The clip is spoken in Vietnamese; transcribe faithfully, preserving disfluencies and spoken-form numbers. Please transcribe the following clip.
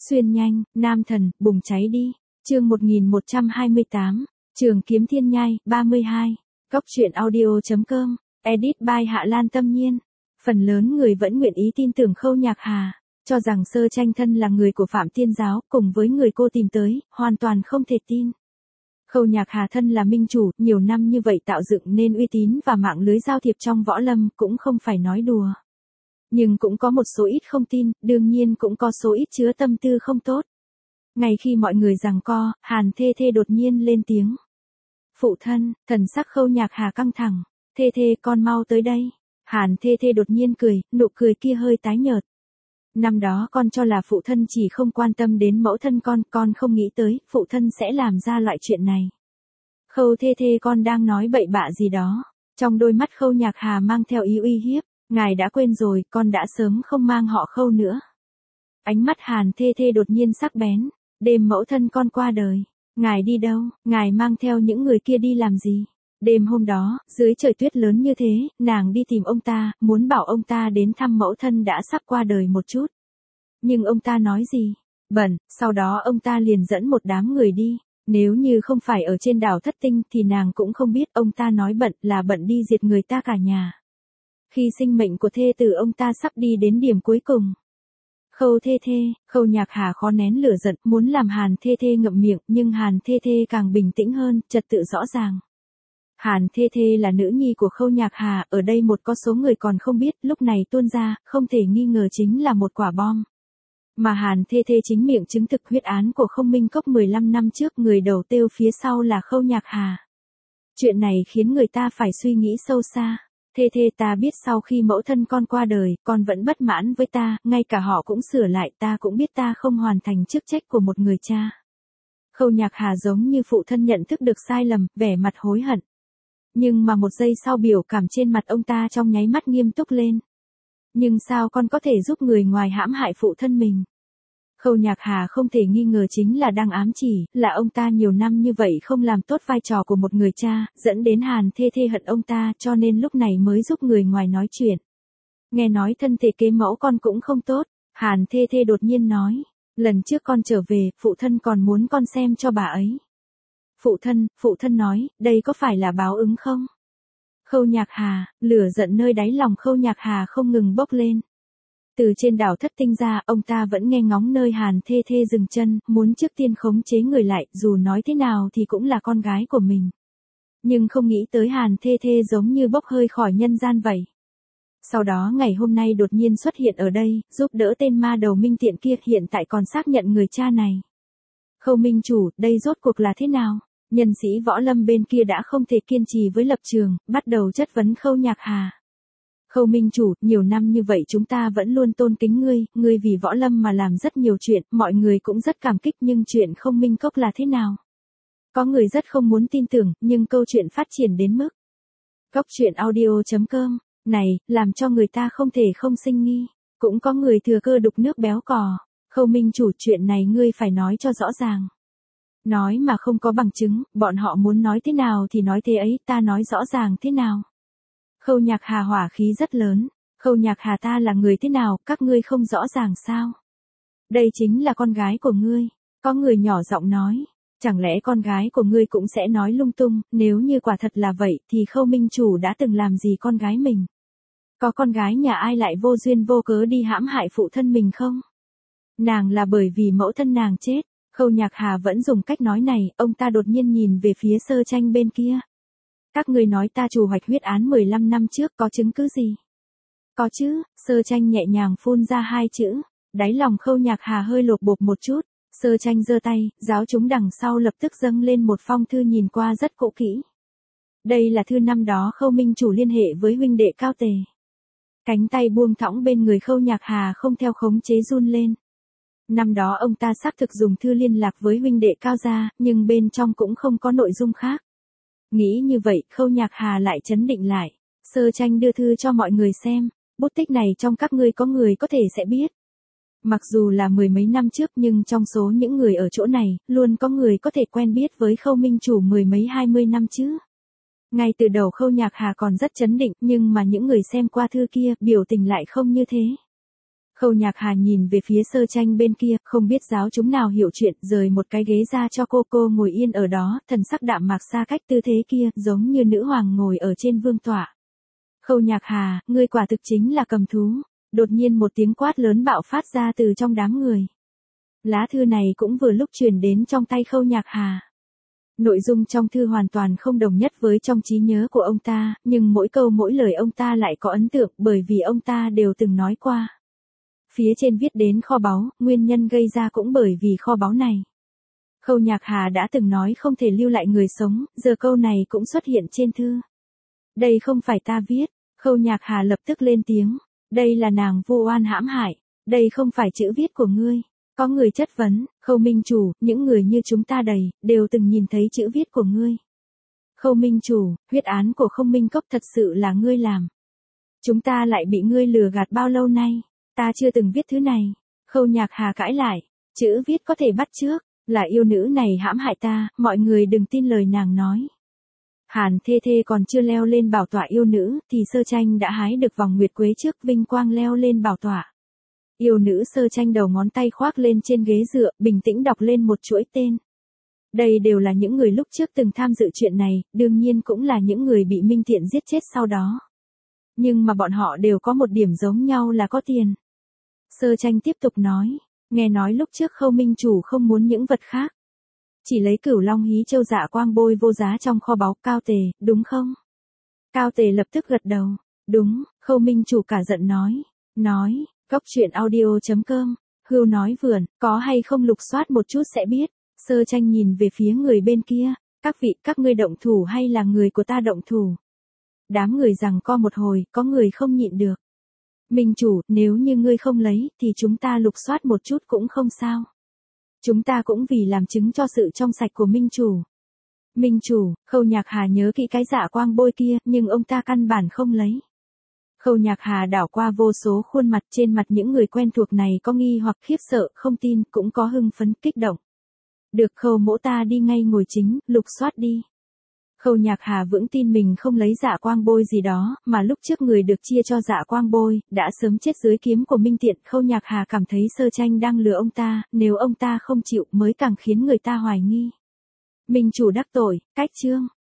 Xuyên nhanh, nam thần, bùng cháy đi. Chương một nghìn một trăm hai mươi tám, Trường Kiếm Thiên Nhai, ba mươi hai. Góc truyện audio.com, edit by Hạ Lan Tâm Nhiên. Phần lớn người vẫn nguyện ý tin tưởng Khâu Nhạc Hà, cho rằng Sơ Tranh thân là người của Phạm Tiên Giáo, cùng với người cô tìm tới, hoàn toàn không thể tin. Khâu Nhạc Hà thân là minh chủ, nhiều năm như vậy tạo dựng nên uy tín và mạng lưới giao thiệp trong võ lâm, cũng không phải nói đùa. Nhưng cũng có một số ít không tin, đương nhiên cũng có số ít chứa tâm tư không tốt. Ngay khi mọi người giằng co, Hàn Thê Thê đột nhiên lên tiếng. Phụ thân, thần sắc Khâu Nhạc Hà căng thẳng. Thê Thê, con mau tới đây. Hàn Thê Thê đột nhiên cười, nụ cười kia hơi tái nhợt. Năm đó con cho là phụ thân chỉ không quan tâm đến mẫu thân con, con không nghĩ tới, phụ thân sẽ làm ra loại chuyện này. Khâu Thê Thê, con đang nói bậy bạ gì đó. Trong đôi mắt Khâu Nhạc Hà mang theo ý uy hiếp. Ngài đã quên rồi, con đã sớm không mang họ Khâu nữa. Ánh mắt Hàn Thê Thê đột nhiên sắc bén. Đêm mẫu thân con qua đời. Ngài đi đâu, ngài mang theo những người kia đi làm gì? Đêm hôm đó, dưới trời tuyết lớn như thế, nàng đi tìm ông ta, muốn bảo ông ta đến thăm mẫu thân đã sắp qua đời một chút. Nhưng ông ta nói gì? Bận, sau đó ông ta liền dẫn một đám người đi. Nếu như không phải ở trên đảo Thất Tinh thì nàng cũng không biết ông ta nói bận là bận đi diệt người ta cả nhà. Khi sinh mệnh của thê tử ông ta sắp đi đến điểm cuối cùng. Khâu Thê Thê, Khâu Nhạc Hà khó nén lửa giận, muốn làm Hàn Thê Thê ngậm miệng, nhưng Hàn Thê Thê càng bình tĩnh hơn, trật tự rõ ràng. Hàn Thê Thê là nữ nhi của Khâu Nhạc Hà, ở đây một có số người còn không biết, lúc này tuôn ra, không thể nghi ngờ chính là một quả bom. Mà Hàn Thê Thê chính miệng chứng thực huyết án của Không Minh Cốc mười lăm năm trước, người đầu tiêu phía sau là Khâu Nhạc Hà. Chuyện này khiến người ta phải suy nghĩ sâu xa. Thê Thê, ta biết sau khi mẫu thân con qua đời, con vẫn bất mãn với ta, ngay cả họ cũng sửa lại, ta cũng biết ta không hoàn thành chức trách của một người cha. Khâu Nhạc Hà giống như phụ thân nhận thức được sai lầm, vẻ mặt hối hận. Nhưng mà một giây sau biểu cảm trên mặt ông ta trong nháy mắt nghiêm túc lên. Nhưng sao con có thể giúp người ngoài hãm hại phụ thân mình? Khâu Nhạc Hà không thể nghi ngờ chính là đang ám chỉ, là ông ta nhiều năm như vậy không làm tốt vai trò của một người cha, dẫn đến Hàn Thê Thê hận ông ta, cho nên lúc này mới giúp người ngoài nói chuyện. Nghe nói thân thể kế mẫu con cũng không tốt, Hàn Thê Thê đột nhiên nói, lần trước con trở về, phụ thân còn muốn con xem cho bà ấy. Phụ thân, phụ thân nói, đây có phải là báo ứng không? Khâu Nhạc Hà, lửa giận nơi đáy lòng Khâu Nhạc Hà không ngừng bốc lên. Từ trên đảo Thất Tinh ra, ông ta vẫn nghe ngóng nơi Hàn Thê Thê dừng chân, muốn trước tiên khống chế người lại, dù nói thế nào thì cũng là con gái của mình. Nhưng không nghĩ tới Hàn Thê Thê giống như bốc hơi khỏi nhân gian vậy. Sau đó ngày hôm nay đột nhiên xuất hiện ở đây, giúp đỡ tên ma đầu minh tiện kia, hiện tại còn xác nhận người cha này. Khâu minh chủ, đây rốt cuộc là thế nào? Nhân sĩ võ lâm bên kia đã không thể kiên trì với lập trường, bắt đầu chất vấn Khâu Nhạc Hà. Khâu minh chủ, nhiều năm như vậy chúng ta vẫn luôn tôn kính ngươi, ngươi vì võ lâm mà làm rất nhiều chuyện, mọi người cũng rất cảm kích, nhưng chuyện Không Minh Cốc là thế nào? Có người rất không muốn tin tưởng, nhưng câu chuyện phát triển đến mức. Góc truyện audio.com, này, làm cho người ta không thể không sinh nghi. Cũng có người thừa cơ đục nước béo cò. Khâu minh chủ, chuyện này ngươi phải nói cho rõ ràng. Nói mà không có bằng chứng, bọn họ muốn nói thế nào thì nói thế ấy, ta nói rõ ràng thế nào? Khâu Nhạc Hà hỏa khí rất lớn. Khâu Nhạc Hà, ta là người thế nào, các ngươi không rõ ràng sao? Đây chính là con gái của ngươi. Có người nhỏ giọng nói. Chẳng lẽ con gái của ngươi cũng sẽ nói lung tung, nếu như quả thật là vậy thì Khâu minh chủ đã từng làm gì con gái mình? Có con gái nhà ai lại vô duyên vô cớ đi hãm hại phụ thân mình không? Nàng là bởi vì mẫu thân nàng chết. Khâu Nhạc Hà vẫn dùng cách nói này, ông ta đột nhiên nhìn về phía Sơ Tranh bên kia. Các ngươi nói ta trù hoạch huyết án mười lăm năm trước, có chứng cứ gì? Có chứ, Sơ Tranh nhẹ nhàng phun ra hai chữ. Đáy lòng Khâu Nhạc Hà hơi lột bột một chút. Sơ Tranh giơ tay, giáo chúng đằng sau lập tức dâng lên một phong thư nhìn qua rất cũ kỹ. Đây là thư năm đó Khâu minh chủ liên hệ với huynh đệ Cao Tề. Cánh tay buông thõng bên người Khâu Nhạc Hà không theo khống chế run lên. Năm đó ông ta xác thực dùng thư liên lạc với huynh đệ Cao gia, nhưng bên trong cũng không có nội dung khác. Nghĩ như vậy, Khâu Nhạc Hà lại trấn định lại. Sơ Tranh đưa thư cho mọi người xem, bút tích này trong các ngươi có người có thể sẽ biết. Mặc dù là mười mấy năm trước nhưng trong số những người ở chỗ này, luôn có người có thể quen biết với Khâu minh chủ mười mấy hai mươi năm chứ. Ngay từ đầu Khâu Nhạc Hà còn rất trấn định, nhưng mà những người xem qua thư kia, biểu tình lại không như thế. Khâu Nhạc Hà nhìn về phía Sơ Tranh bên kia, không biết giáo chúng nào hiểu chuyện, rời một cái ghế ra cho cô cô ngồi yên ở đó, thần sắc đạm mạc xa cách tư thế kia, giống như nữ hoàng ngồi ở trên vương tọa. Khâu Nhạc Hà, ngươi quả thực chính là cầm thú. Đột nhiên một tiếng quát lớn bạo phát ra từ trong đám người. Lá thư này cũng vừa lúc truyền đến trong tay Khâu Nhạc Hà. Nội dung trong thư hoàn toàn không đồng nhất với trong trí nhớ của ông ta, nhưng mỗi câu mỗi lời ông ta lại có ấn tượng bởi vì ông ta đều từng nói qua. Phía trên viết đến kho báu, nguyên nhân gây ra cũng bởi vì kho báu này. Khâu Nhạc Hà đã từng nói không thể lưu lại người sống, giờ câu này cũng xuất hiện trên thư. Đây không phải ta viết, Khâu Nhạc Hà lập tức lên tiếng. Đây là nàng vu oan hãm hại, đây không phải chữ viết của ngươi. Có người chất vấn, Khâu Minh Chủ, những người như chúng ta đầy, đều từng nhìn thấy chữ viết của ngươi. Khâu Minh Chủ, huyết án của Không Minh Cốc thật sự là ngươi làm. Chúng ta lại bị ngươi lừa gạt bao lâu nay, ta chưa từng viết thứ này. Khâu Nhạc Hà cãi lại, chữ viết có thể bắt chước, là yêu nữ này hãm hại ta, mọi người đừng tin lời nàng nói. Hàn Thê Thê còn chưa leo lên bảo tọa yêu nữ, thì Sơ Tranh đã hái được vòng nguyệt quế trước vinh quang leo lên bảo tọa. Yêu nữ Sơ Tranh đầu ngón tay khoác lên trên ghế dựa, bình tĩnh đọc lên một chuỗi tên. Đây đều là những người lúc trước từng tham dự chuyện này, đương nhiên cũng là những người bị Minh Thiện giết chết sau đó. Nhưng mà bọn họ đều có một điểm giống nhau là có tiền. Sơ Tranh tiếp tục nói, nghe nói lúc trước Khâu Minh Chủ không muốn những vật khác. Chỉ lấy Cửu Long Hí Châu Dạ Quang bôi vô giá trong kho báu. Cao Tề, đúng không? Cao Tề lập tức gật đầu, đúng. Khâu Minh Chủ cả giận nói, nói, Góc Truyện Audio chấm com, Hưu nói vườn, có hay không lục soát một chút sẽ biết. Sơ Tranh nhìn về phía người bên kia, các vị, các ngươi động thủ hay là người của ta động thủ? Đám người giằng co một hồi, có người không nhịn được. Minh Chủ, nếu như ngươi không lấy, thì chúng ta lục soát một chút cũng không sao. Chúng ta cũng vì làm chứng cho sự trong sạch của Minh Chủ. Minh Chủ, Khâu Nhạc Hà nhớ kỹ cái dạ quang bôi kia, nhưng ông ta căn bản không lấy. Khâu Nhạc Hà đảo qua vô số khuôn mặt, trên mặt những người quen thuộc này có nghi hoặc khiếp sợ, không tin, cũng có hưng phấn, kích động. Được Khâu mỗ, ta đi ngay ngồi chính, lục soát đi. Khâu Nhạc Hà vững tin mình không lấy dạ quang bôi gì đó, mà lúc trước người được chia cho dạ quang bôi, đã sớm chết dưới kiếm của Minh Tiện. Khâu Nhạc Hà cảm thấy Sơ Tranh đang lừa ông ta, nếu ông ta không chịu mới càng khiến người ta hoài nghi. Minh Chủ đắc tội, cách chương.